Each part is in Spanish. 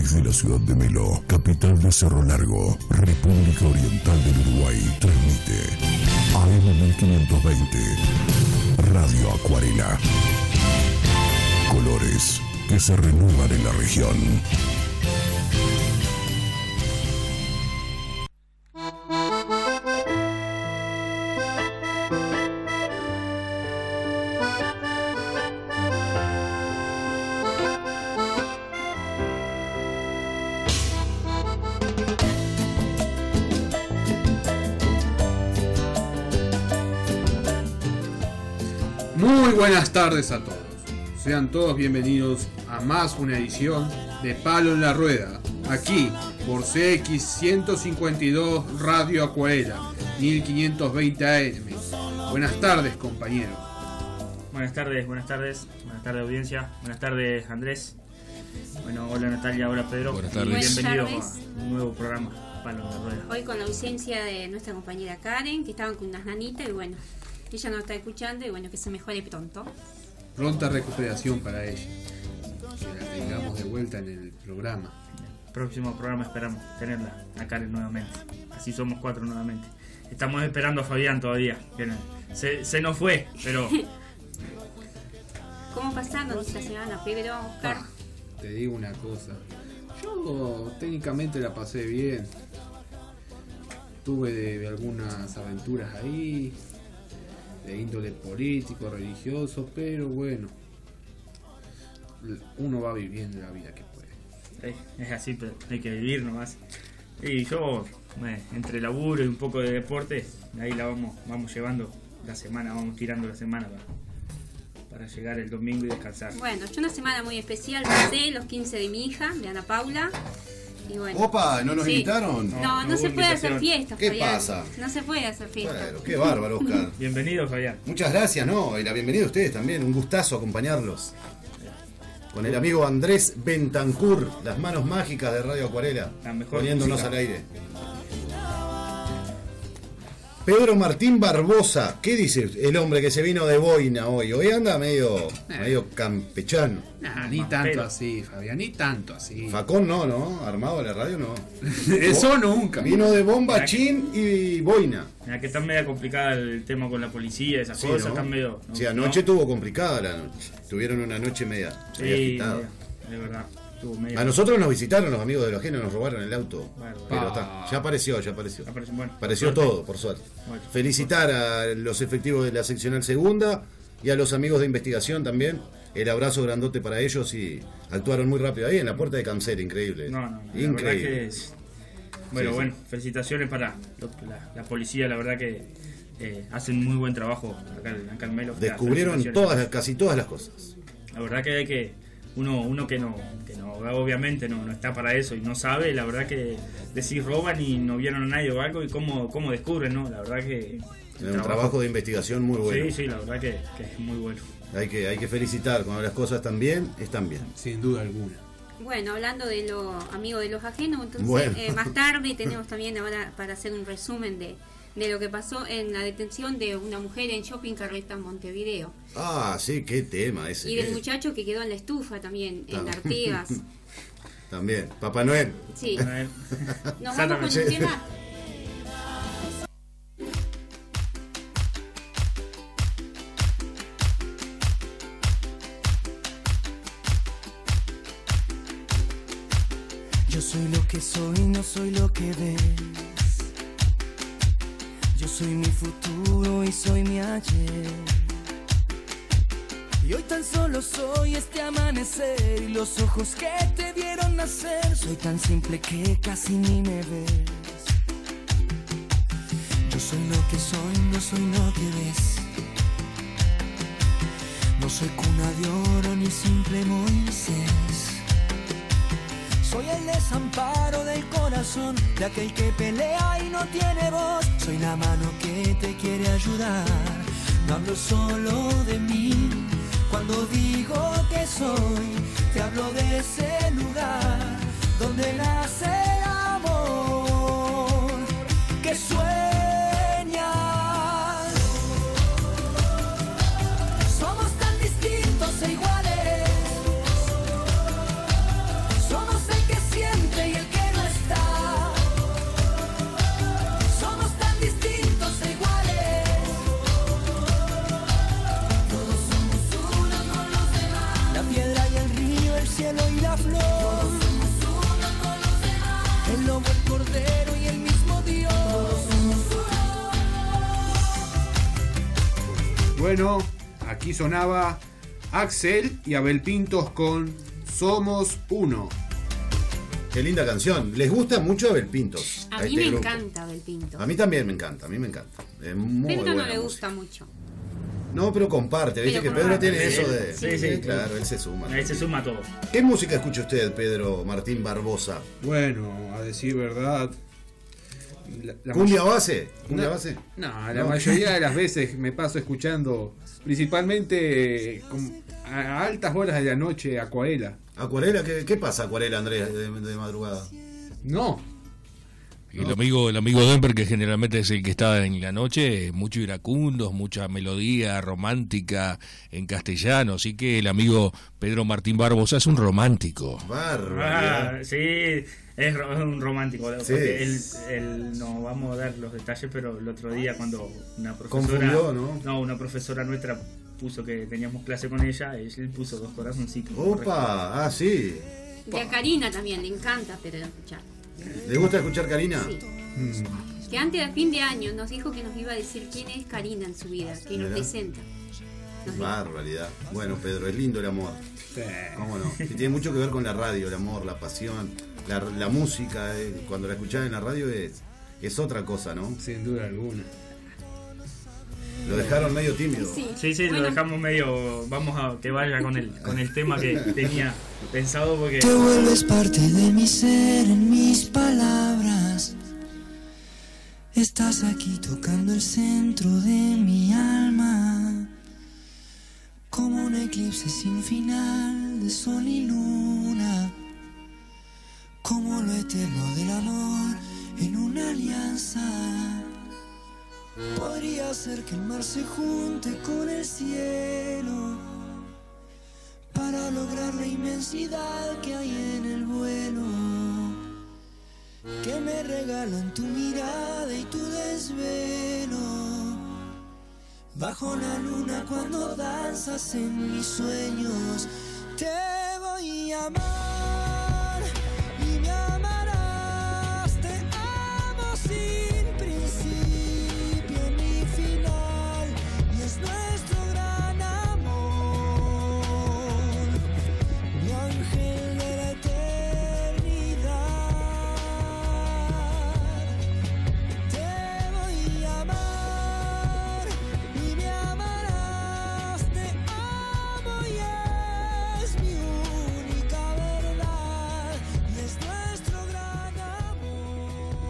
Desde la ciudad de Melo, capital de Cerro Largo, República Oriental del Uruguay, transmite AM 1520, Radio Acuarela. Colores que se renuevan en la región. Muy buenas tardes a todos. Sean todos bienvenidos a más una edición de Palo en la Rueda, aquí por CX 152 Radio Acuarela, 1520 AM. Buenas tardes, compañeros. Buenas tardes audiencia, buenas tardes Andrés. Bueno, hola Natalia, hola Pedro. Buenas tardes. Bienvenidos a un nuevo programa, Palo en la Rueda. Hoy con la ausencia de nuestra compañera Karen, que estaban con unas nanitas y bueno, ella nos está escuchando y bueno, que se mejore pronto. Pronta recuperación para ella. Que la tengamos de vuelta en el programa. El próximo programa esperamos tenerla a Karen nuevamente. Así somos 4 nuevamente. Estamos esperando a Fabián todavía. Que se nos fue, pero... ¿Cómo pasaron esta semana, Pedro, Oscar? Te digo una cosa. Yo técnicamente la pasé bien. Tuve de algunas aventuras ahí, de índole político, religioso, pero bueno, uno va viviendo la vida que puede. Es así, pero hay que vivir nomás. Y yo, entre laburo y un poco de deporte, ahí la vamos llevando la semana, vamos tirando la semana para llegar el domingo y descansar. Bueno, yo una semana muy especial, pasé los 15 de mi hija, de Ana Paula. Y bueno, Opa, ¿no nos invitaron? No se puede hacer fiesta, ¿Qué Fabián. pasa? No se puede hacer fiesta. Bueno, qué bárbaro, Oscar. Bienvenido, Fabián. Muchas gracias, ¿no? Y la bienvenida a ustedes también. Un gustazo acompañarlos. Con el amigo Andrés Bentancur, las manos mágicas de Radio Acuarela, poniéndonos al aire. Pedro Martín Barbosa, ¿qué dice el hombre que se vino de boina hoy? Hoy anda medio campechano. Nah, ni tanto así, Fabián, ni tanto así. Facón no, armado de la radio no. Eso nunca. Vino de bombachín y boina. Mira que está medio complicada el tema con la policía, esas cosas, ¿no? están medio... ¿no? Sí, anoche tuvo complicada la noche. Tuvieron una noche media agitada. De verdad. A nosotros nos visitaron los amigos de los ajenos, nos robaron el auto. Bueno, pero está, ya apareció. Bueno, apareció todo, por suerte. Bueno. Felicitar a los efectivos de la seccional segunda y a los amigos de investigación también. El abrazo grandote para ellos y actuaron muy rápido ahí en la puerta de Cancel, increíble. No, increíble. La verdad que es... Bueno, Sí. felicitaciones para la policía, la verdad que hacen muy buen trabajo acá en Melo. Descubrieron casi todas las cosas. La verdad que hay que... Uno que no obviamente no está para eso y no sabe, la verdad que decís roban y no vieron a nadie o algo y cómo descubren, ¿no? La verdad que... Un trabajo de investigación muy bueno. Sí, la verdad que es muy bueno. Hay que felicitar, cuando las cosas están bien. Sin duda alguna. Bueno, hablando de los amigos de los ajenos, entonces Bueno. más tarde tenemos también ahora para hacer un resumen de lo que pasó en la detención de una mujer en Shopping Carreta en Montevideo. Ah, sí, qué tema ese. Y del muchacho que quedó en la estufa también, en Artigas. También, Papá Noel. Sí. Nos vamos con un tema. Yo soy lo que soy, no soy lo que ves. Yo soy mi futuro y soy mi ayer. Y hoy tan solo soy este amanecer y los ojos que te vieron nacer. Soy tan simple que casi ni me ves. Yo soy lo que soy, no soy lo que ves. No soy cuna de oro ni simple Moisés. Soy el desamparo del corazón de aquel que pelea y no tiene voz. Soy la mano que te quiere ayudar. No hablo solo de mí. Cuando digo que soy, te hablo de ese lugar donde nace el amor que sueñas. Somos tan distintos e iguales. Somos el que siempre cielo y la flor. Todos somos uno con los demás. El lobo, el cordero y el mismo Dios. Bueno, aquí sonaba Axel y Abel Pintos con Somos Uno. Qué linda canción. ¿Les gusta mucho Abel Pintos? A mí me encanta Abel Pintos. A mí también me encanta, Es muy Pedro no buena le música. gusta mucho. No, pero comparte, viste que Pedro tiene eso de... Sí, claro, él se suma. Ahí se suma todo. ¿Qué música escucha usted, Pedro Martín Barbosa? Bueno, a decir verdad... ¿Cumbia base? ¿Cumbia base? No, la mayoría de las veces me paso escuchando principalmente a altas horas de la noche Acuarela. ¿Acuarela? ¿Qué pasa Acuarela, Andrés, de madrugada? No. El amigo Denver, que generalmente es el que está en la noche, mucho iracundos, mucha melodía romántica en castellano, así que el amigo Pedro Martín Barbosa es un romántico. Sí, es un romántico, sí. Porque él no vamos a dar los detalles, pero el otro día cuando una profesora, confundió, ¿no? No, una profesora nuestra puso que teníamos clase con ella, él puso 2 corazoncitos. Opa, sí. Y a Karina también le encanta Pedro escuchar. ¿Le gusta escuchar Karina? Sí. Que antes del fin de año nos dijo que nos iba a decir quién es Karina en su vida, que nos presenta. Barbaridad. Bueno, Pedro, es lindo el amor. Sí. ¿Cómo no? Y tiene mucho que ver con la radio, el amor, la pasión, la música. Cuando la escuchás en la radio es otra cosa, ¿no? Sin duda alguna. Lo dejaron medio tímido. Sí, bueno. Lo dejamos medio... Vamos a que vaya con el tema que tenía pensado porque... Te vuelves parte de mi ser en mis palabras. Estás aquí tocando el centro de mi alma. Como un eclipse sin final de sol y luna. Como lo eterno del amor en una alianza. Podría ser que el mar se junte con el cielo para lograr la inmensidad que hay en el vuelo que me regalan tu mirada y tu desvelo. Bajo la luna cuando danzas en mis sueños te voy a amar y me amarás. Te amo sin principio ni final y es nuestro gran amor, mi ángel de la eternidad. Te voy a amar y me amarás. Te amo y es mi única verdad y es nuestro gran amor.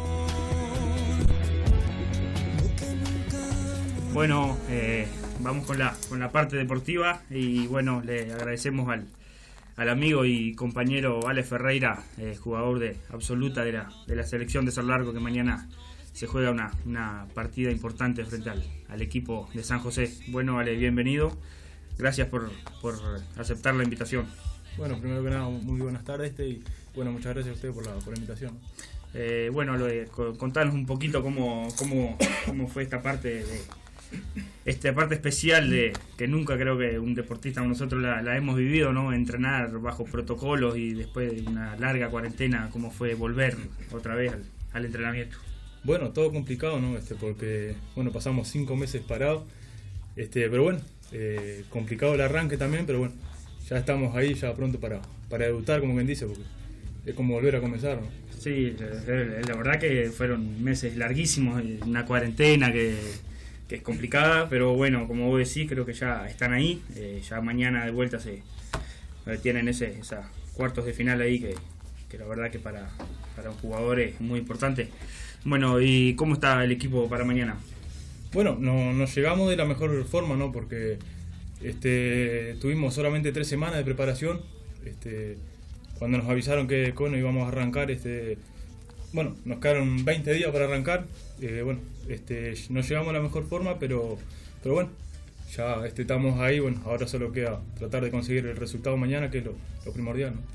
Lo que nunca Bueno, vamos con la parte deportiva y bueno, le agradecemos al amigo y compañero Ale Ferreira, jugador de absoluta de la selección de Cerro Largo, que mañana se juega una partida importante frente al equipo de San José. Bueno, Ale, bienvenido. Gracias por aceptar la invitación. Bueno, primero que nada, muy buenas tardes y bueno, muchas gracias a ustedes por la invitación. Bueno, contanos un poquito cómo fue esta parte especial de que nunca creo que un deportista como nosotros la hemos vivido, ¿no? Entrenar bajo protocolos y después de una larga cuarentena, cómo fue volver otra vez al entrenamiento. Bueno, todo complicado, ¿no? Porque bueno, pasamos 5 meses parados, pero bueno, complicado el arranque también, pero bueno, ya estamos ahí ya pronto para debutar, como quien dice, porque es como volver a comenzar, ¿no? Sí, la verdad que fueron meses larguísimos, una cuarentena que es complicada, pero bueno, como vos decís, creo que ya están ahí, ya mañana de vuelta tienen esa cuartos de final ahí que la verdad que para un jugador es muy importante. Bueno, ¿y cómo está el equipo para mañana? Bueno, nos llegamos de la mejor forma, ¿no? Porque tuvimos solamente 3 semanas de preparación. Cuando nos avisaron que bueno, íbamos a arrancar, bueno, nos quedaron 20 días para arrancar. Bueno, no llegamos a la mejor forma, pero bueno, ya estamos ahí. Bueno, ahora solo queda tratar de conseguir el resultado mañana, que es lo primordial, ¿no?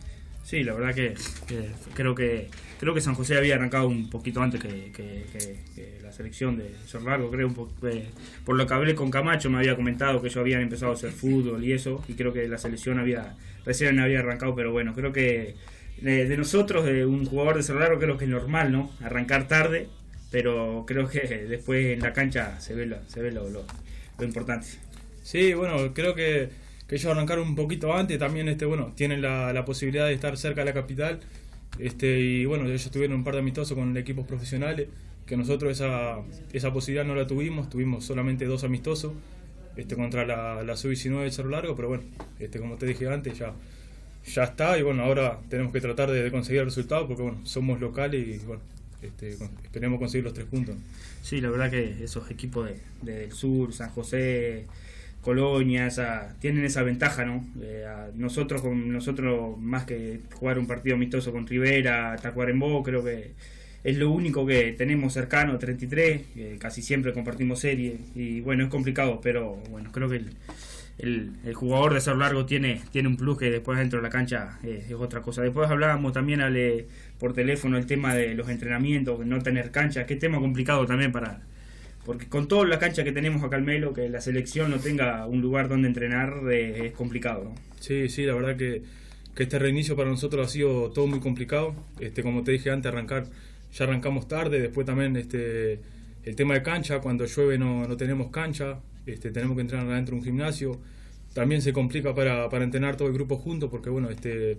Sí, la verdad que creo que San José había arrancado un poquito antes que la selección de Cerro Largo, creo, por lo que hablé con Camacho, me había comentado que ellos habían empezado a hacer fútbol y eso, y creo que la selección recién había arrancado, pero bueno, creo que de nosotros, de un jugador de Cerro Largo, creo que es normal, ¿no? Arrancar tarde, pero creo que después en la cancha se ve lo importante. Sí, bueno, creo que ellos arrancaron un poquito antes, también tienen la posibilidad de estar cerca de la capital, y bueno, ellos tuvieron un par de amistosos con equipos profesionales, que nosotros esa posibilidad no la tuvimos solamente 2 amistosos, contra la Sub-19 de Cerro Largo, pero bueno, como te dije antes, ya está, y bueno, ahora tenemos que tratar de conseguir el resultado, porque bueno, somos locales y bueno, esperemos conseguir los 3 puntos. Sí, la verdad que esos equipos del sur, San José, Colonia, tienen esa ventaja, ¿no? Nosotros más que jugar un partido amistoso con Rivera, Tacuarembó, creo que es lo único que tenemos cercano, 33, casi siempre compartimos serie, y bueno, es complicado, pero bueno, creo que el jugador de Cerro Largo tiene un plus que después dentro de la cancha es otra cosa. Después hablábamos también por teléfono el tema de los entrenamientos, no tener cancha, que tema complicado también porque con toda la cancha que tenemos acá al Melo, que la selección no tenga un lugar donde entrenar es complicado, ¿no? Sí, la verdad que este reinicio para nosotros ha sido todo muy complicado. Como te dije antes, ya arrancamos tarde, después también el tema de cancha, cuando llueve no tenemos cancha, tenemos que entrenar adentro de un gimnasio, también se complica para entrenar todo el grupo juntos, porque bueno,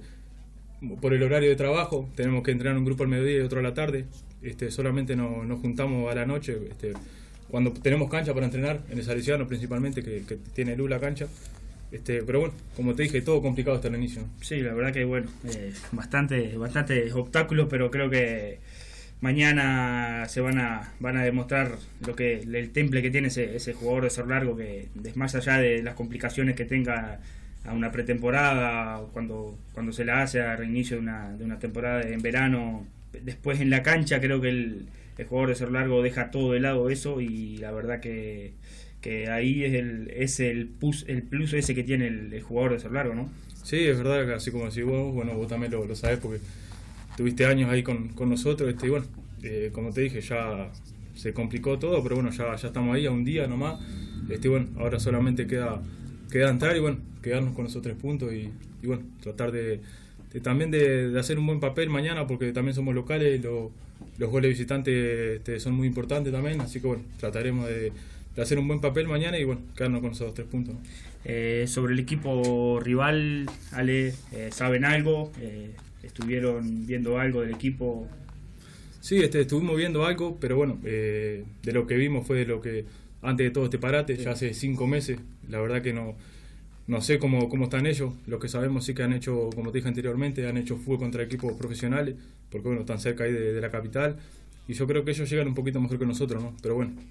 por el horario de trabajo tenemos que entrenar un grupo al mediodía y otro a la tarde, solamente nos juntamos a la noche, cuando tenemos cancha para entrenar, en el Salesiano principalmente, que tiene luz la cancha, pero bueno, como te dije, todo complicado hasta el inicio. Sí, la verdad que bueno, bastante obstáculos, pero creo que mañana se van a demostrar el temple que tiene ese jugador de Cerro Largo, que más allá de las complicaciones que tenga a una pretemporada, cuando se la hace a reinicio de una temporada en verano, después en la cancha creo que el jugador de Cerro Largo deja todo de lado eso, y la verdad que ahí es el plus ese que tiene el jugador de Cerro Largo, ¿no? Sí, es verdad que así como decís vos, bueno, vos también lo sabés porque tuviste años ahí con nosotros, y bueno, como te dije, ya se complicó todo, pero bueno, ya estamos ahí a un día nomás, bueno, ahora solamente queda entrar y bueno, quedarnos con esos 3 puntos y bueno, tratar también de hacer un buen papel mañana, porque también somos locales, los goles visitantes son muy importantes también, así que bueno, trataremos de hacer un buen papel mañana y bueno, quedarnos con esos 3 puntos. Sobre el equipo rival, Ale, ¿saben algo? ¿Estuvieron viendo algo del equipo? Sí, estuvimos viendo algo, pero bueno, de lo que vimos fue de lo que antes de todo este parate, ya hace 5 meses, la verdad que no sé cómo están ellos. Lo que sabemos sí que han hecho, como te dije anteriormente, han hecho fútbol contra equipos profesionales, porque bueno, están cerca ahí de la capital, y yo creo que ellos llegan un poquito mejor que nosotros, ¿no? Pero bueno,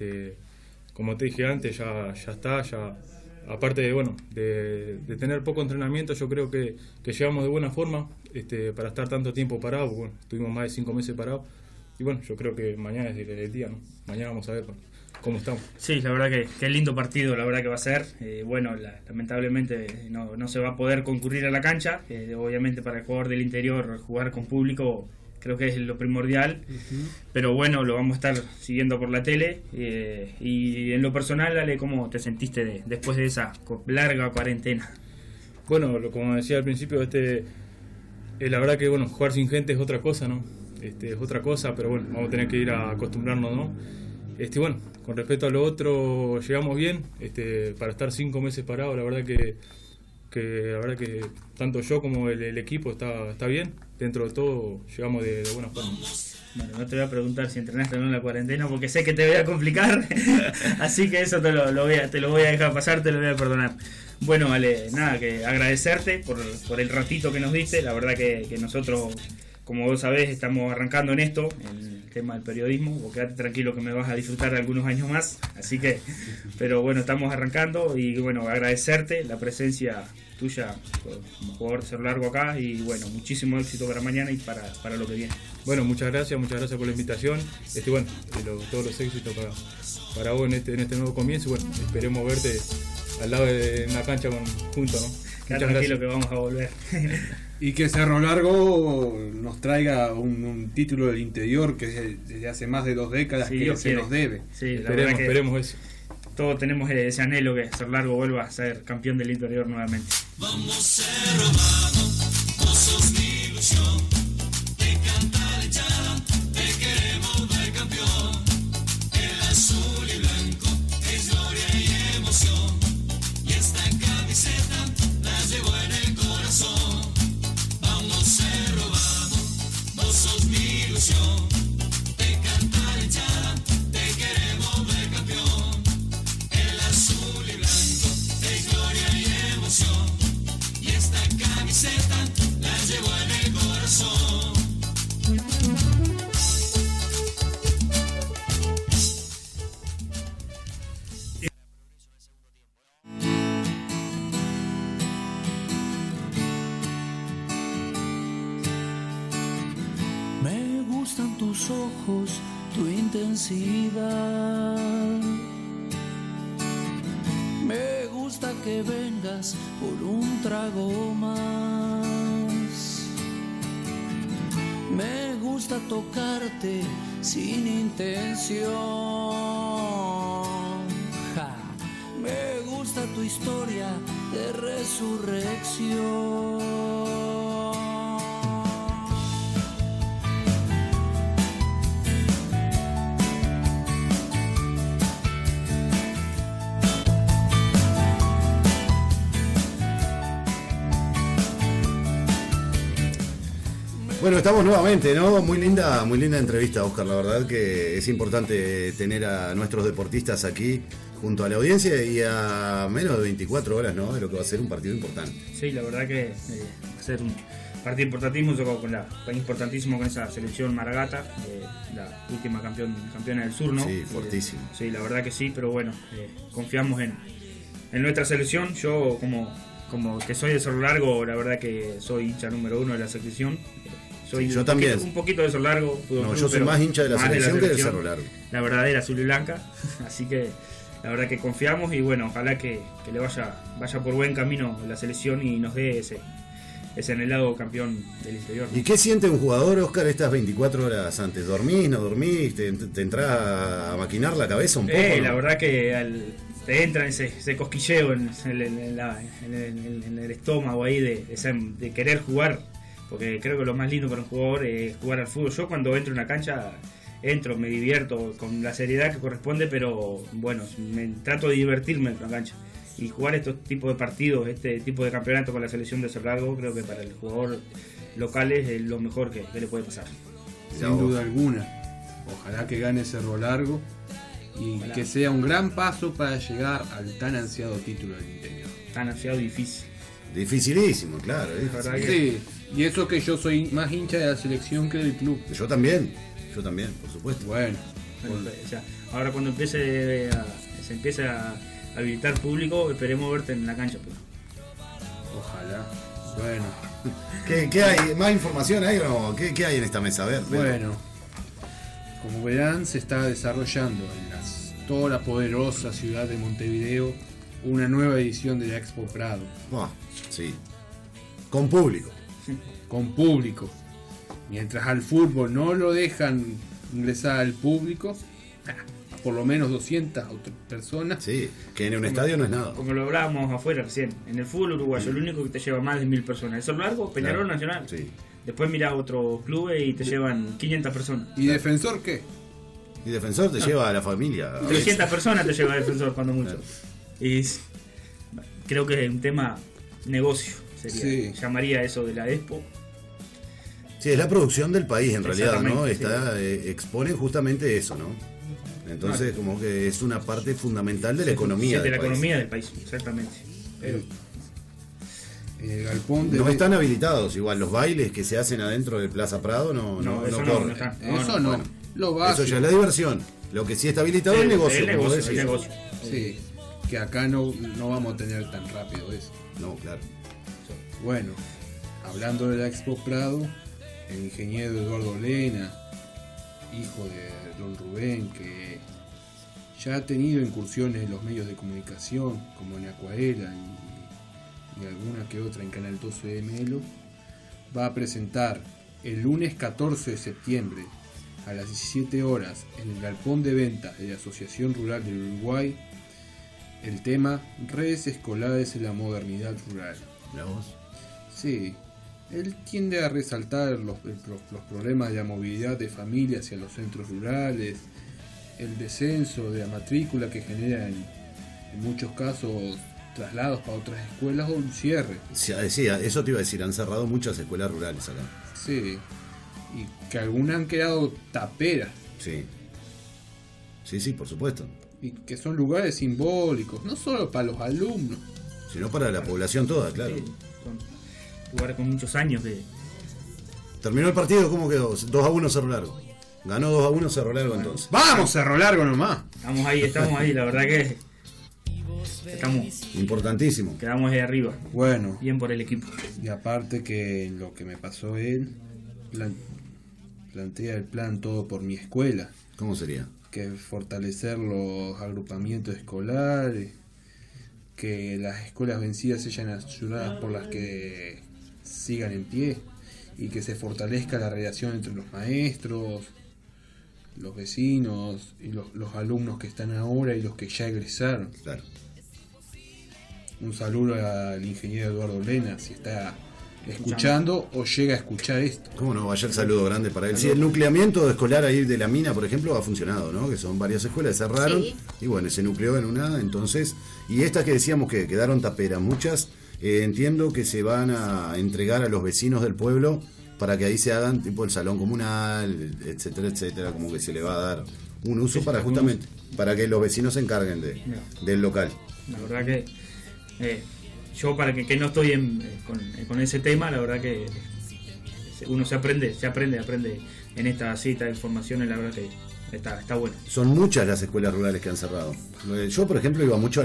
como te dije antes, ya está, aparte de tener poco entrenamiento, yo creo que llegamos de buena forma para estar tanto tiempo parados. Bueno, estuvimos más de 5 meses parados, y bueno, yo creo que mañana es el día, ¿no? Mañana vamos a ver cómo estamos. Sí, la verdad que lindo partido, la verdad que va a ser. Bueno, lamentablemente no se va a poder concurrir a la cancha, obviamente para el jugador del interior jugar con público creo que es lo primordial, pero bueno, lo vamos a estar siguiendo por la tele. Y en lo personal, Ale, ¿cómo te sentiste después de esa larga cuarentena? Bueno, como decía al principio, la verdad que bueno, jugar sin gente es otra cosa, ¿no? Es otra cosa, pero bueno, vamos a tener que ir a acostumbrarnos, ¿no? Bueno, con respecto a lo otro, llegamos bien, para estar 5 meses parados, la verdad que tanto yo como el equipo está bien, dentro de todo llegamos de buena forma. Bueno, no te voy a preguntar si entrenaste o no en la cuarentena, porque sé que te voy a complicar, así que eso te lo voy a dejar pasar, te lo voy a perdonar. Bueno, vale, nada, que agradecerte por el ratito que nos diste, la verdad que nosotros, como vos sabés, estamos arrancando en esto, en el tema del periodismo. Vos quedate tranquilo que me vas a disfrutar de algunos años más, así que, pero bueno, estamos arrancando y bueno, agradecerte la presencia tuya como jugador de Cerro Largo acá, y bueno, muchísimo éxito para mañana y para lo que viene. Bueno, muchas gracias por la invitación, bueno, todos los éxitos para vos en este nuevo comienzo. Bueno, esperemos verte al lado de una cancha juntos, ¿no? Quédate tranquilo que vamos a volver. Y que Cerro Largo nos traiga un título del interior que desde hace más de 2 décadas que se nos debe. Sí, esperemos eso. Todos tenemos ese anhelo que Cerro Largo vuelva a ser campeón del interior nuevamente. Vamos Cerro Largo, vos sos mi ilusión. Te canta la hinchada, te queremos ver campeón. El azul y blanco es gloria y emoción. Y esta camiseta la llevo en el corazón. Vamos Cerro vamos, vos sos mi ilusión. Te canta la hinchada, te queremos ver campeón. El azul y blanco es gloria y emoción. Y esta camiseta la llevo en el corazón. Me gustan tus ojos, tu intensidad. Me gusta que vengas por un trago más. Me gusta tocarte sin intención. Ja. Me gusta tu historia de resurrección. Bueno, estamos nuevamente, ¿no? Muy linda entrevista, Oscar. La verdad que es importante tener a nuestros deportistas aquí junto a la audiencia y a menos de 24 horas, ¿no? De lo que va a ser un partido importante. Sí, la verdad que va a ser un partido importantísimo con esa selección Maragata, la última campeona del sur, ¿no? Sí, fortísimo. Sí, la verdad que sí, pero bueno, confiamos en nuestra selección. Yo como que soy de Cerro Largo, la verdad que soy hincha número 1 de la selección. Yo también. Un poquito de Cerro Largo. No, yo soy más hincha de la selección que del Cerro Largo. La verdadera azul y blanca. Así que la verdad que confiamos y bueno, ojalá que le vaya por buen camino la selección y nos dé ese anhelado campeón del interior, ¿no? ¿Y qué siente un jugador, Oscar, estas 24 horas antes? ¿Dormís, no dormís? ¿Te entras a maquinar la cabeza un poco? ¿no? La verdad que te entra ese cosquilleo en el estómago ahí de querer jugar, porque creo que lo más lindo para un jugador es jugar al fútbol. Yo cuando entro en una cancha, me divierto con la seriedad que corresponde, pero bueno, trato de divertirme en la cancha. Y jugar estos tipos de partidos, este tipo de campeonato con la selección de Cerro Largo, creo que para el jugador local es lo mejor que le puede pasar. Sin duda alguna. Ojalá que gane Cerro Largo y ojalá que sea un gran paso para llegar al tan ansiado título del interior. Tan ansiado y difícil. Dificilísimo, claro. Sí, y eso que yo soy más hincha de la selección que del club. Yo también, por supuesto. Bueno, ahora cuando se empiece a habilitar público, esperemos verte en la cancha. Pues. Ojalá. Bueno. ¿Qué hay? ¿Más información hay o no? ¿Qué hay en esta mesa? A ver. Bueno, como verán, se está desarrollando en toda la poderosa ciudad de Montevideo una nueva edición de la Expo Prado. Sí. Con público. Con público. Mientras al fútbol no lo dejan ingresar al público, por lo menos 200 personas. Sí, que en un estadio no es nada. Como lo hablábamos afuera recién. En el fútbol uruguayo, lo único que te lleva más de 1000 personas. Cerro Largo, Peñarol, claro. Nacional. Sí. Después mirás otros clubes y te llevan 500 personas. ¿Y Defensor qué? Y Defensor te lleva a la familia. 300 personas te lleva Defensor cuando mucho. Claro. Y creo que es un tema negocio. Sería. Sí. Llamaría eso de la Expo. Sí, es la producción del país en realidad, ¿no? Exponen justamente eso, ¿no? Entonces, como que es una parte fundamental de la economía de la economía del país, exactamente. Pero el galpón no están habilitados, igual los bailes que se hacen adentro de Plaza Prado no corren. Eso no. Eso ya es la diversión. Lo que sí está habilitado es el negocio. El negocio. Sí, que acá no vamos a tener tan rápido eso. No, claro. Bueno, hablando de la Expo Prado, el ingeniero Eduardo Lena, hijo de don Rubén, que ya ha tenido incursiones en los medios de comunicación, como en Acuarela y alguna que otra en Canal 12 de Melo, va a presentar el lunes 14 de septiembre a las 17 horas en el galpón de ventas de la Asociación Rural del Uruguay el tema Redes Escolares en la Modernidad Rural. ¿La voz? Sí, él tiende a resaltar los problemas de la movilidad de familias hacia los centros rurales, el descenso de la matrícula que genera en muchos casos traslados para otras escuelas o un cierre. Sí, eso te iba a decir, han cerrado muchas escuelas rurales acá. Sí, y que algunas han quedado taperas. Sí. Sí, por supuesto. Y que son lugares simbólicos, no solo para los alumnos, sino para la población toda, claro. Sí, son lugares con muchos años de... Terminó el partido, ¿cómo quedó? 2-1 Cerro Largo. Ganó 2-1 Cerro Largo entonces. ¡Vamos, Cerro Largo nomás! Estamos ahí, la verdad que estamos importantísimo. Quedamos ahí arriba. Bueno. Bien por el equipo. Y aparte que lo que me pasó él, plantea el plan Todo por mi escuela. ¿Cómo sería? Que fortalecer los agrupamientos escolares, que las escuelas vencidas sean ayudadas por las que sigan en pie y que se fortalezca la relación entre los maestros, los vecinos y los alumnos que están ahora y los que ya egresaron. Claro. Un saludo al ingeniero Eduardo Lena, si está escuchando o llega a escuchar esto. ¿Cómo no? Vaya el saludo grande para él. Sí, el nucleamiento escolar ahí de la mina, por ejemplo, ha funcionado, ¿no? Que son varias escuelas, cerraron, sí. Y bueno, se nucleó en una, entonces, y estas que decíamos que quedaron taperas, muchas, entiendo que se van a entregar a los vecinos del pueblo para que ahí se hagan tipo el salón comunal, etcétera, etcétera, como que se le va a dar un uso para justamente, para que los vecinos se encarguen del local. La verdad que yo para que no estoy con ese tema, la verdad que uno se aprende en esta cita de informaciones, la verdad que está bueno. Son muchas las escuelas rurales que han cerrado. Yo, por ejemplo, iba mucho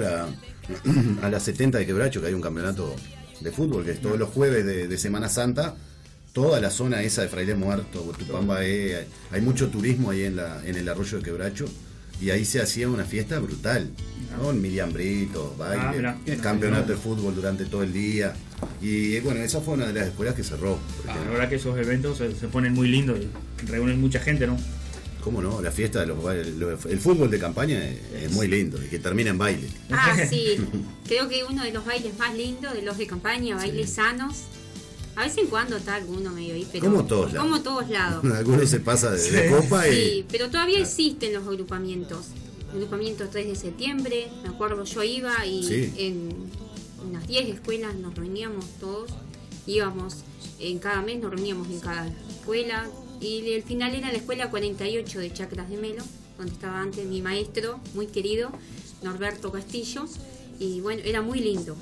a la 70 de Quebracho, que hay un campeonato de fútbol, que es todos los jueves de Semana Santa, toda la zona esa de Fraile Muerto, Tupamba, hay mucho turismo ahí en el arroyo de Quebracho, y ahí se hacía una fiesta brutal, con miliambritos, baile, campeonato de fútbol durante todo el día, y bueno, esa fue una de las escuelas que cerró. La verdad que esos eventos se ponen muy lindos y reúnen mucha gente, ¿no? ¿Cómo no? La fiesta, el fútbol de campaña es muy lindo y que termina en baile. Ah, sí. Creo que uno de los bailes más lindos de los de campaña, bailes sanos. A vez en cuando está alguno medio ahí, pero como todos lados. Algunos se pasa de copa y... Sí, pero todavía existen los agrupamientos. Agrupamiento 3 de septiembre, me acuerdo, yo iba y en unas 10 escuelas nos reuníamos todos. Íbamos en cada mes, nos reuníamos en cada escuela. Y el final era la escuela 48 de Chacras de Melo, donde estaba antes mi maestro, muy querido, Norberto Castillo. Y bueno, era muy lindo,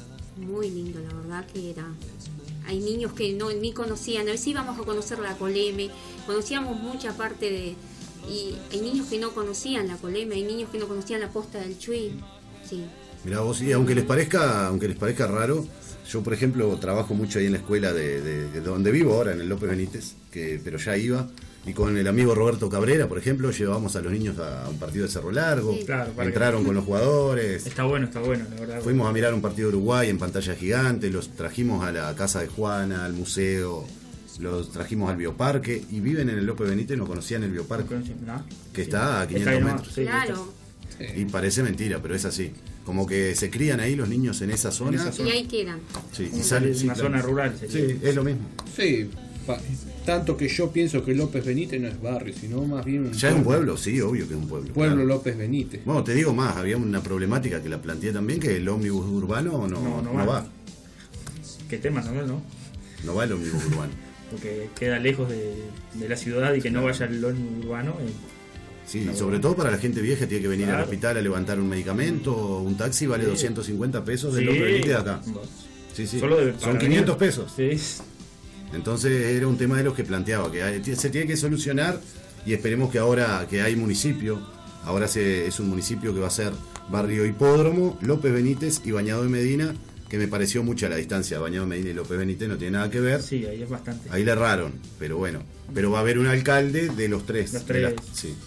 la verdad que era... Hay niños que ni conocían, a veces íbamos a conocer la Coleme, conocíamos mucha parte de... Y hay niños que no conocían la Coleme, hay niños que no conocían la Posta del Chuy. Sí. Mirá vos, y aunque les parezca raro, yo por ejemplo trabajo mucho ahí en la escuela de donde vivo ahora, en el López Benítez, pero ya iba, y con el amigo Roberto Cabrera, por ejemplo, llevábamos a los niños a un partido de Cerro Largo, sí. Claro, entraron con los jugadores. Está bueno, la verdad. Fuimos a mirar un partido de Uruguay en pantalla gigante, los trajimos a la casa de Juana, al museo, los trajimos al bioparque, y viven en el López Benítez, no conocían el bioparque, que está a 500 metros. Sí, claro. Y parece mentira, pero es así. Como que se crían ahí los niños en esa zona. Y ahí quedan. Sí, y salen, una zona rural. Sí, es lo mismo. Sí, tanto que yo pienso que López Benítez no es barrio, sino más bien ya es un pueblo, sí, obvio que es un pueblo. Pueblo claro. López Benítez. Bueno, te digo más, había una problemática que la planteé también, que el ómnibus urbano no va. ¿Qué tema también, no? No va el ómnibus urbano. Porque queda lejos de la ciudad y que no vaya el ómnibus urbano. Sí, sobre todo para la gente vieja, tiene que venir al hospital a levantar un medicamento, un taxi vale 250 pesos del López Benítez de acá. Sí. Son 500 pesos. Sí. Entonces era un tema de los que planteaba, que se tiene que solucionar, y esperemos que ahora que hay municipio, ahora es un municipio que va a ser Barrio Hipódromo, López Benítez y Bañado de Medina, que me pareció mucha la distancia. Bañado de Medina y López Benítez no tiene nada que ver. Sí, ahí es bastante. Ahí le erraron, pero bueno. Pero va a haber un alcalde de los tres. Los tres. Sí.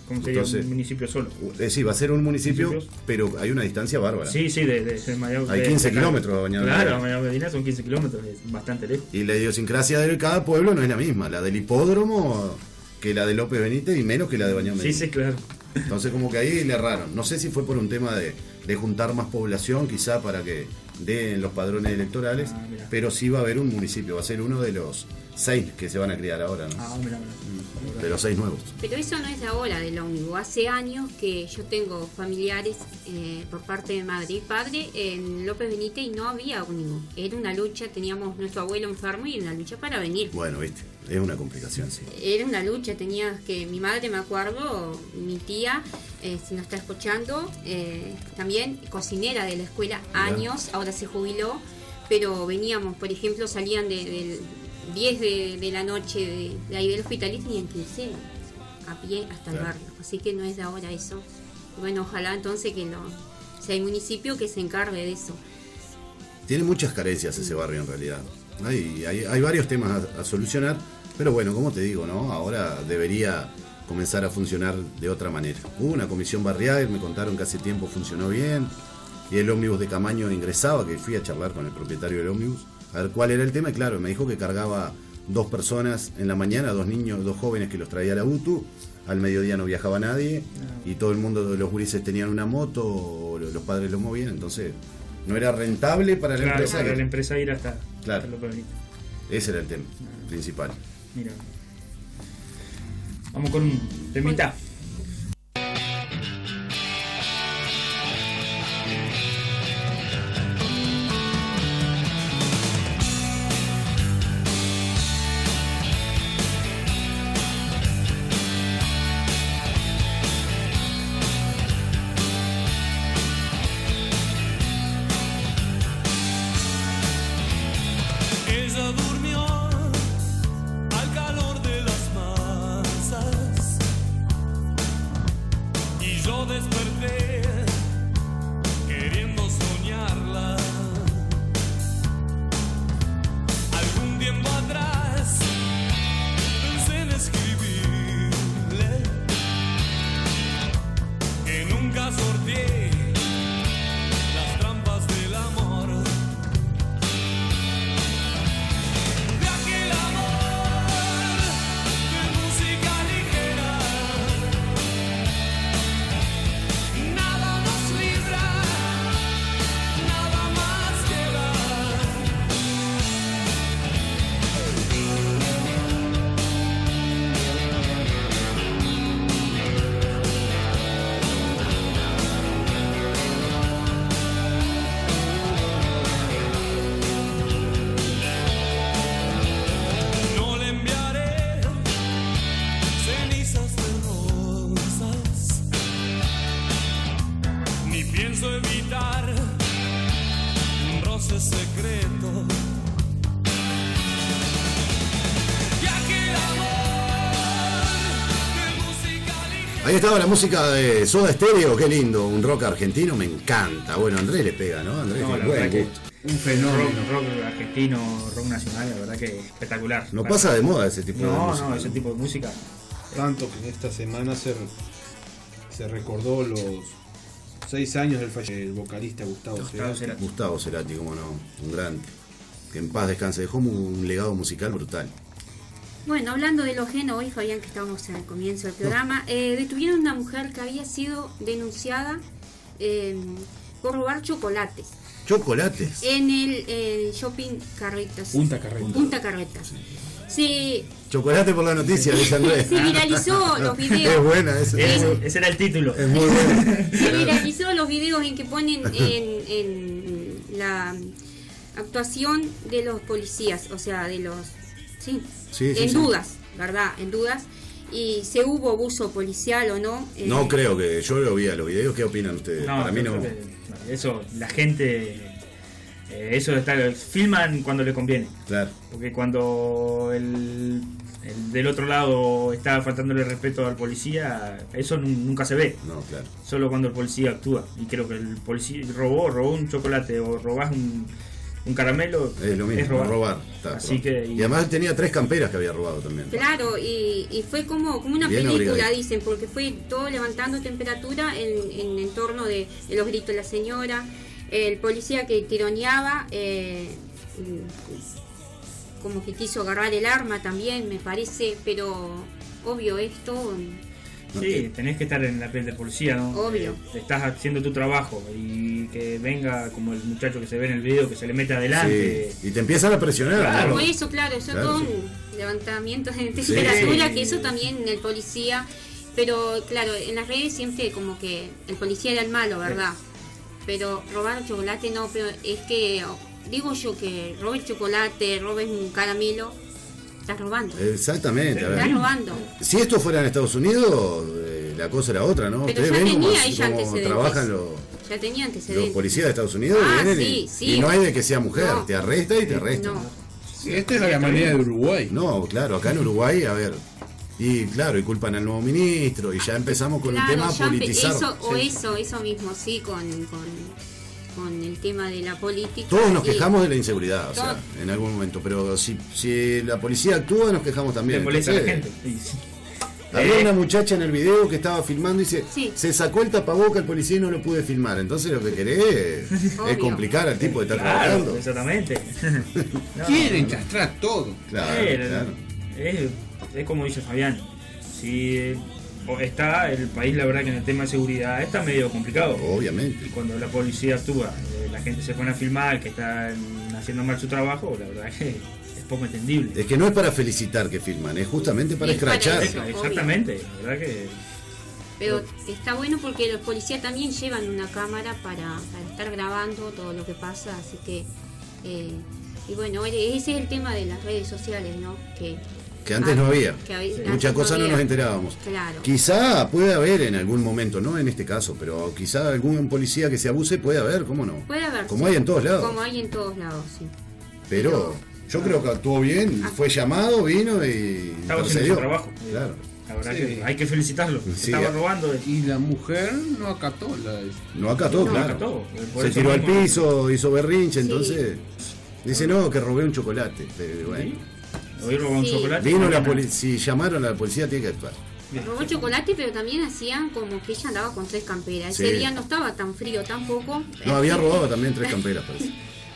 como sería Entonces, un municipio solo. Sí, va a ser un municipio, pero hay una distancia bárbara. Sí, de Miami. Hay 15 kilómetros de Bañado Claro, Medina. Bañado Medina son 15 kilómetros, es bastante lejos. Y la idiosincrasia de cada pueblo no es la misma. La del hipódromo que la de López Benítez y menos que la de Bañado Medina. Sí, claro. Entonces como que ahí le erraron. No sé si fue por un tema de juntar más población, quizá para que den los padrones electorales, pero sí va a haber un municipio, va a ser uno de los 6 que se van a crear ahora, ¿no? Mira. De los 6 nuevos. Pero eso no es de ahora del ómnibus. Hace años que yo tengo familiares por parte de madre y padre en López Benítez y no había ómnibus. Era una lucha, teníamos nuestro abuelo enfermo y una lucha para venir. Bueno, viste, es una complicación, sí. Era una lucha, tenía que mi madre, me acuerdo, mi tía, si nos está escuchando, también cocinera de la escuela, años, ahora se jubiló, pero veníamos, por ejemplo, salían del 10 de la noche de ahí del hospital y tenían 15 a pie hasta el barrio, así que no es de ahora eso. Bueno, ojalá entonces que sea el municipio que se encargue de eso. Tiene muchas carencias ese barrio en realidad. Hay varios temas a solucionar, pero bueno, como te digo, ¿no? Ahora debería comenzar a funcionar de otra manera. Hubo una comisión barrial, me contaron que hace tiempo funcionó bien, y el ómnibus de Camaño ingresaba, que fui a charlar con el propietario del ómnibus, a ver cuál era el tema, y claro, me dijo que cargaba 2 personas en la mañana, 2 niños, 2 jóvenes que los traía a la UTU, al mediodía no viajaba nadie, y todo el mundo, los gurises tenían una moto, los padres los movían, entonces no era rentable para la empresa. Para la empresa ir hasta López Benítez. Ese era el tema principal. Mira. Vamos con un temita. Ahí estaba la música de Soda Stereo, qué lindo, un rock argentino, me encanta. Bueno, Andrés le pega, ¿no? Andrés No, es la buen verdad que gusto. Un fenómeno. Rock argentino, rock nacional, la verdad que espectacular. No pasa de moda ese tipo de música. No, ese tipo de música. Tanto que esta semana se recordó los 6 años del vocalista Gustavo Cerati. Gustavo Cerati, cómo no, un grande. Que en paz descanse, dejó un legado musical brutal. Bueno, hablando de lo ajeno, hoy Fabián, que estábamos al comienzo del programa, detuvieron a una mujer que había sido denunciada por robar chocolates. ¿Chocolates? En el shopping Carretas. Punta Carretas. Punta Carretas. Sí. Chocolate por la noticia, dice Andrés. Se viralizó los videos. Es buena esa. Ese era el título. Es muy buena. Se viralizó los videos en que ponen en la actuación de los policías, o sea, de los... Sí, en dudas, ¿verdad? En dudas. Y si hubo abuso policial o no. No creo que... Yo lo vi a los videos. ¿Qué opinan ustedes? No, para mí no. Eso, la gente... eso está, filman cuando le conviene. Claro. Porque cuando el del otro lado está faltándole respeto al policía, eso nunca se ve. No, claro. Solo cuando el policía actúa. Y creo que el policía robó un chocolate o robás un caramelo es lo mismo, es robar. Así que, y además tenía 3 camperas que había robado también. Claro, y fue como una bien película, abrigadito. dicen, porque fue todo levantando temperatura en entorno de los gritos de la señora, el policía que tironeaba, como que quiso agarrar el arma también, me parece, pero obvio esto... Sí, tenés que estar en la piel de policía, ¿no? Obvio. Estás haciendo tu trabajo y que venga como el muchacho que se ve en el video, que se le mete adelante. Sí, y te empiezan a presionar. Claro. Por eso, claro, eso Claro, todo sí. un levantamiento de temperatura, Sí. que eso también el policía... Pero claro, en las redes siempre como que el policía era el malo, ¿verdad? Pero robar chocolate no, pero es que... Digo yo que robes chocolate, robes un caramelo, estás robando. Exactamente. A ver. Estás robando. Si esto fuera en Estados Unidos, la cosa era otra, ¿no? Pero Ustedes ya ven cómo, tenía ella cómo antecedentes. trabajan Ya tenía los antecedentes. policías de Estados Unidos. Ah, vienen sí, sí. y no hay de que sea mujer, No. te arresta y te arresta. No. Sí, esta es la manera de Uruguay. No, claro, acá en Uruguay, a ver. Y claro, y culpan al nuevo ministro, y ya empezamos con Claro, un tema ya politizado. eso mismo, sí, con el tema de la política. Todos nos y- quejamos de la inseguridad, o sea, Todo. en algún momento, pero si la policía actúa, nos quejamos también. Le molesta a la Entonces, gente. Sí. había una muchacha en el video que estaba filmando y dice, Sí. se sacó el tapaboca el policía y no lo pude filmar. Entonces lo que querés es Obvio. complicar al tipo de estar Claro, trabajando. exactamente. No, Quieren castrar todo. Claro, claro. Es como dice Fabián, si está el país, la verdad que en el tema de seguridad está medio complicado. Obviamente. Y cuando la policía actúa, la gente se pone a filmar que están haciendo mal su trabajo, la verdad que es poco entendible. Es que no es para felicitar que filman, es justamente para Es para escrachar. eso. Exactamente, la verdad que Pero está bueno porque los policías también llevan una cámara para estar grabando todo lo que pasa, así que... y bueno, ese es el tema de las redes sociales, ¿no? Que antes no había. antes Muchas cosas no había. nos enterábamos. Claro. Quizá puede haber en algún momento, no en este caso, pero quizá algún policía que se abuse puede haber, ¿cómo no? Puede haber. Como sí. hay en todos lados. Como hay en todos lados, sí. Pero yo creo que actuó bien, fue llamado, vino y estaba haciendo procedió. su trabajo. Claro. La verdad Sí. que hay que felicitarlo. Sí, Estaba robando. Y la mujer no acató la... No acató, No, claro. acató. Por Se eso tiró al mismo- piso, hizo berrinche, Sí. entonces dice no, que robé un chocolate. Pero bueno. Hoy robó un Sí. chocolate. Vino la mañana- policía, si llamaron a la policía tiene que actuar. Robó chocolate, pero también hacían como que ella andaba con 3 camperas. Sí. Ese día no estaba tan frío tampoco. No, había robado también 3 camperas, parece.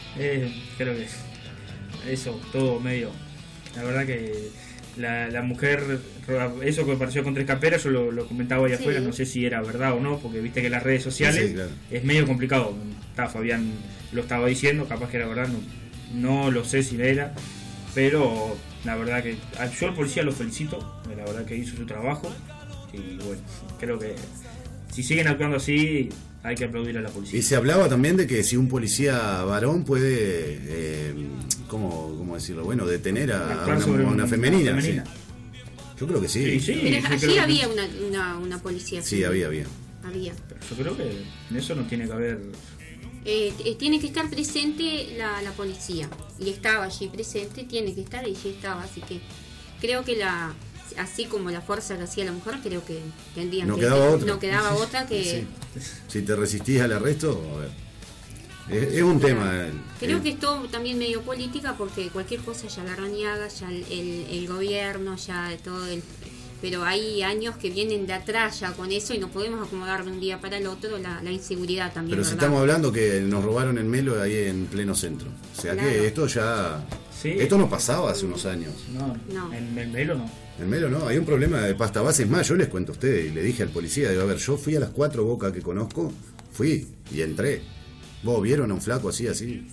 Creo que eso, todo medio. La verdad que la mujer, eso que apareció con 3 camperas, yo lo comentaba ahí Sí. afuera, no sé si era verdad o no, porque viste que las redes sociales Sí, claro. es medio complicado. Fabián lo estaba diciendo, capaz que era verdad, no lo sé si era, pero la verdad que yo al policía lo felicito, la verdad que hizo su trabajo y bueno, creo que si siguen actuando así hay que aplaudir a la policía. Y se hablaba también de que si un policía varón puede, ¿cómo decirlo? Bueno, detener a Actuar una, sobre a una femenina. femenina. Sí. Yo creo que sí. Sí, Pero yo allí creo que- había una policía. Sí, había. Había. Pero yo creo que en eso no tiene que haber. Tiene que estar presente la policía. Y estaba allí presente, tiene que estar, y allí estaba. Así que creo que así como la fuerza que hacía la mujer, creo que tendrían No que... quedaba otra. No quedaba otra que... Sí. Si te resistís al arresto, a ver. Es un tema. Creo que es todo también medio política, porque cualquier cosa ya la raniaga, ya el gobierno, ya todo el... Pero hay años que vienen de atrás ya con eso y no podemos acomodar de un día para el otro la inseguridad también. Pero si ¿verdad? estamos hablando que nos robaron el Melo ahí en pleno centro. O sea Claro. que esto ya... Sí. Esto no pasaba hace unos años. No. En el Melo no. En Melo no, hay un problema de pasta base. Es más, yo les cuento a ustedes y le dije al policía, digo, a ver, yo fui a las 4 bocas que conozco, fui y entré. ¿Vos vieron a un flaco así,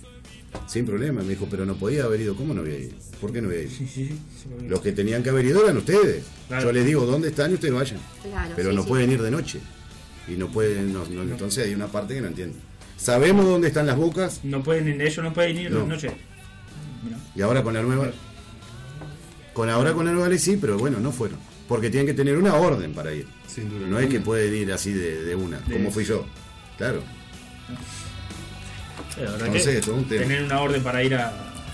sin problema? Me dijo, pero no podía haber ido. ¿Cómo no había ido? ¿Por qué no había ido? Sí. Los que tenían que haber ido eran ustedes. Claro. Yo les digo, ¿dónde están? Y ustedes vayan. Claro, Pero sí, no sí. pueden ir de noche. Y no pueden, entonces hay una parte que no entiendo. Sabemos dónde están las bocas No pueden, ellos no pueden ir No. de noche. Mira. y ahora con la nueva... Con la nueva ley sí, pero bueno, no fueron. Porque tienen que tener una orden para ir. Sin duda. No es que pueden ir así de una, como fui yo. Claro. La verdad Entonces, que esto es un tema. tener una orden para ir a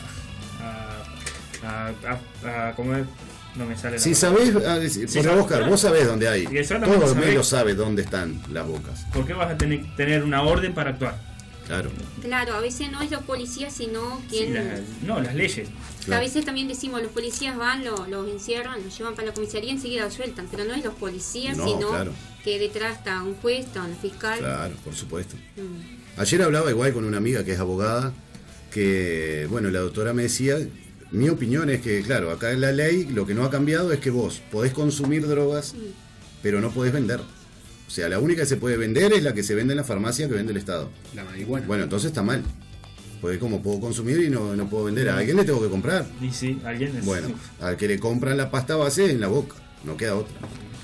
comer, no me sale la Si palabra. sabés, Sí, por sabés. Oscar, vos sabés dónde hay. Y exactamente Todo el sabés. mundo sabe dónde están las bocas. ¿Por qué vas a tener una orden para actuar? Claro. Claro, a veces no es los policías, sino quien... Sí, las leyes. A veces también decimos, los policías van, los encierran, los llevan para la comisaría y enseguida los sueltan, pero no es los policías, sino que detrás está un juez, está un fiscal. Claro, por supuesto. Ayer hablaba igual con una amiga que es abogada, que, bueno, la doctora me decía, mi opinión es que, claro, acá en la ley lo que no ha cambiado es que vos podés consumir drogas, pero no podés vender. O sea, la única que se puede vender es la que se vende en la farmacia que vende el Estado. La marihuana. Bueno, entonces está mal. Porque como puedo consumir y no puedo vender, a alguien le tengo que comprar. Y sí, alguien es... Bueno, al que le compran la pasta base en la boca, no queda otra.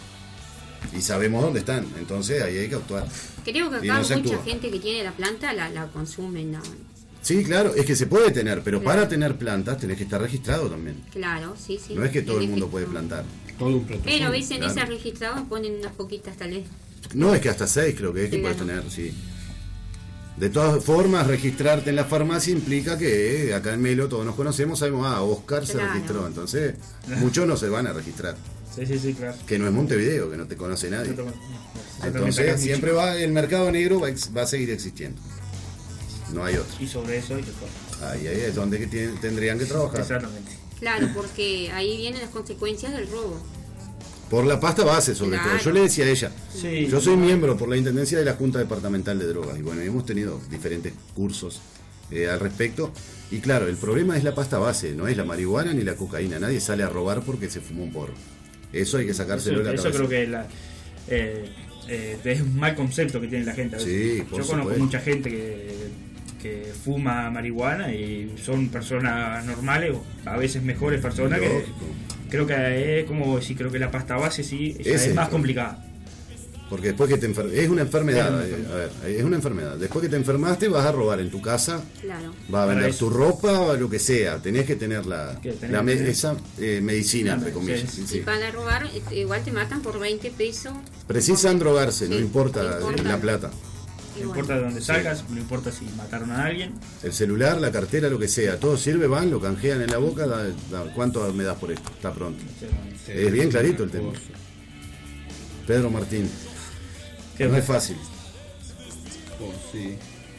Y sabemos dónde están, entonces ahí hay que actuar. Creo que acá mucha gente que tiene la planta la consume, ¿no? Sí, claro, es que se puede tener, pero para tener plantas tenés que estar registrado también. Claro, sí. No es que todo el mundo puede plantar. Todo un protocolo. Pero a veces en esas registradas ponen unas poquitas tal vez. No, es que hasta 6 creo que es que puedes tener, sí. De todas formas, registrarte en la farmacia implica que acá en Melo todos nos conocemos, sabemos, Oscar se registró, entonces muchos no se van a registrar. Sí, claro. Que no es Montevideo, que no te conoce nadie. Entonces siempre el mercado negro va a seguir existiendo. No hay otro. Y sobre eso hay que ahí es donde tendrían que trabajar. Exactamente. Claro, porque ahí vienen las consecuencias del robo. Por la pasta base, sobre todo. Yo le decía a ella, yo soy miembro por la Intendencia de la Junta Departamental de Drogas. Y bueno, hemos tenido diferentes cursos al respecto. Y claro, el problema es la pasta base, no es la marihuana ni la cocaína. Nadie sale a robar porque se fumó un porro. Eso hay que sacárselo de la cabeza. Eso creo que es un mal concepto que tiene la gente a veces. Sí, yo conozco mucha gente que fuma marihuana y son personas normales, o a veces mejores personas. Creo que es como decir, creo que la pasta base sí es más complicada. Porque después que te es una enfermedad, es una enfermedad. Después que te enfermaste vas a robar en tu casa, vas a vender tu ropa o lo que sea. Tenés que tener esa medicina, entre comillas. Y para robar, igual te matan por 20 pesos. Precisan drogarse, no importa la plata. No importa de dónde salgas, no importa si mataron a alguien. El celular, la cartera, lo que sea, todo sirve, van, lo canjean en la boca, ¿cuánto me das por esto? Está pronto. Es bien clarito el tema. Pedro Martín. No es fácil. Sí.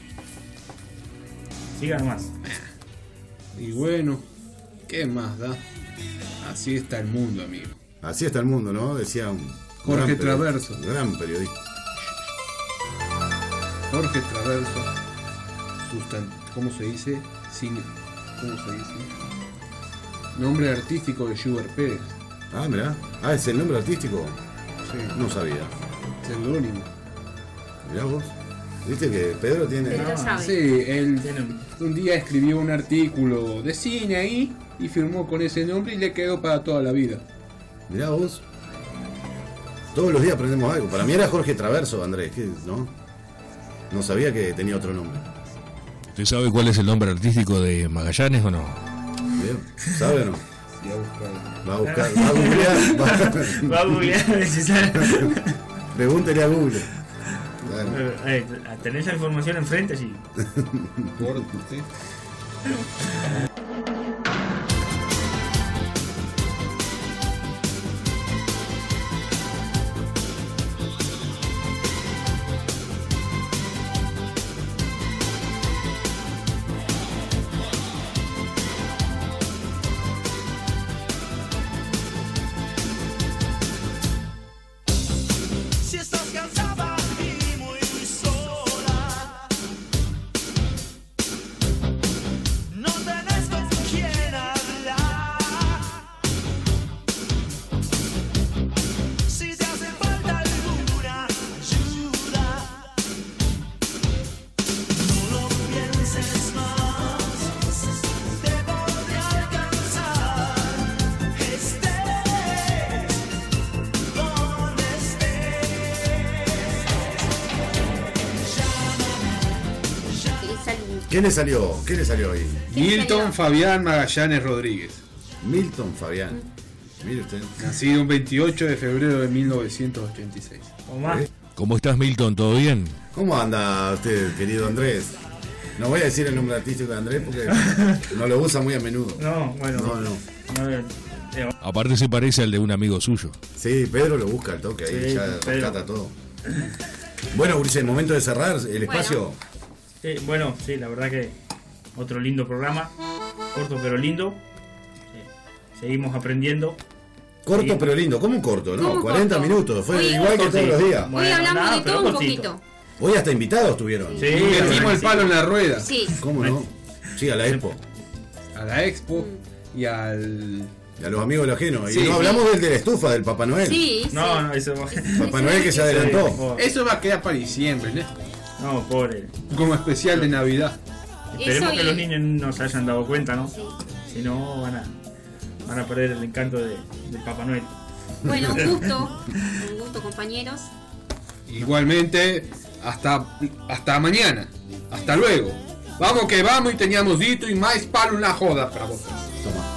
Siga nomás. Y bueno, ¿qué más da? Así está el mundo, amigo. Así está el mundo, ¿no? Decía un Jorge Traverso. Gran periodista. Jorge Traverso, ¿cómo se dice? Nombre artístico de Schubert Pérez. Ah, mirá. Ah, ¿es el nombre artístico? Sí. No sabía. Seudónimo. Mirá vos. ¿Viste que Pedro tiene...? Sí, él un día escribió un artículo de cine ahí y firmó con ese nombre y le quedó para toda la vida. Mirá vos. Todos los días aprendemos algo. Para mí era Jorge Traverso, Andrés, ¿no? No sabía que tenía otro nombre. ¿Usted sabe cuál es el nombre artístico de Magallanes o no? ¿Sabe o no? Va a buscar. Va a googlear. Pregúntele a Google. ¿Tenés la información enfrente? Sí. ¿Qué le salió hoy? Milton Fabián Magallanes Rodríguez. Milton Fabián. Mire usted. Nacido un 28 de febrero de 1986. ¿Cómo estás, Milton? ¿Todo bien? ¿Cómo anda usted, querido Andrés? No voy a decir el nombre artístico de Andrés porque no lo usa muy a menudo. No, bueno. No. Aparte se parece al de un amigo suyo. Sí, Pedro lo busca al toque ahí, ya rescata todo. Bueno, Ulises, momento de cerrar el espacio. Bueno, sí, la verdad que otro lindo programa, corto pero lindo. Seguimos aprendiendo. Corto pero lindo, ¿cómo corto? No, 40 corto? minutos, fue Hoy, igual que todos los días. Hoy hablamos de todo un poquito. Hoy hasta invitados tuvieron. Sí, metimos el palo en la rueda. Sí. ¿Cómo no? Sí, a la Expo. A la Expo y al... Y a los amigos del ajeno. Sí. Y no hablamos del de la estufa, del Papá Noel. Sí, No, eso Papá Noel que se adelantó. Eso va a quedar para diciembre, ¿no? No, pobre. Como especial de Navidad. Esperemos Eso que y- los niños no se hayan dado cuenta, ¿no? Sí. Si no, van a perder el encanto del Papá Noel. Bueno, un gusto, compañeros. Igualmente, hasta mañana. Hasta luego. Vamos que vamos y teníamos dito y más palo en la joda para vosotros. Toma.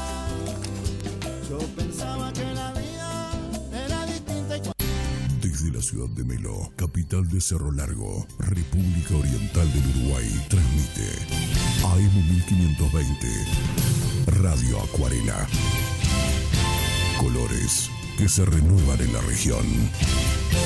Desde la ciudad de Melo, capital de Cerro Largo, República Oriental del Uruguay, transmite AM 1520, Radio Acuarela. Colores que se renuevan en la región.